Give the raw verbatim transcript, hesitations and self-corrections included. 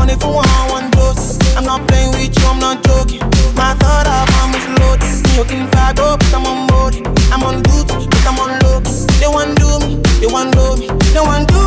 money for one, one dose. I'm not playing with you, I'm not joking. My thought of I'm loaded. Me looking far go, but I'm on board. I'm on duty, but I'm on low. They want do me, they want know me, they want do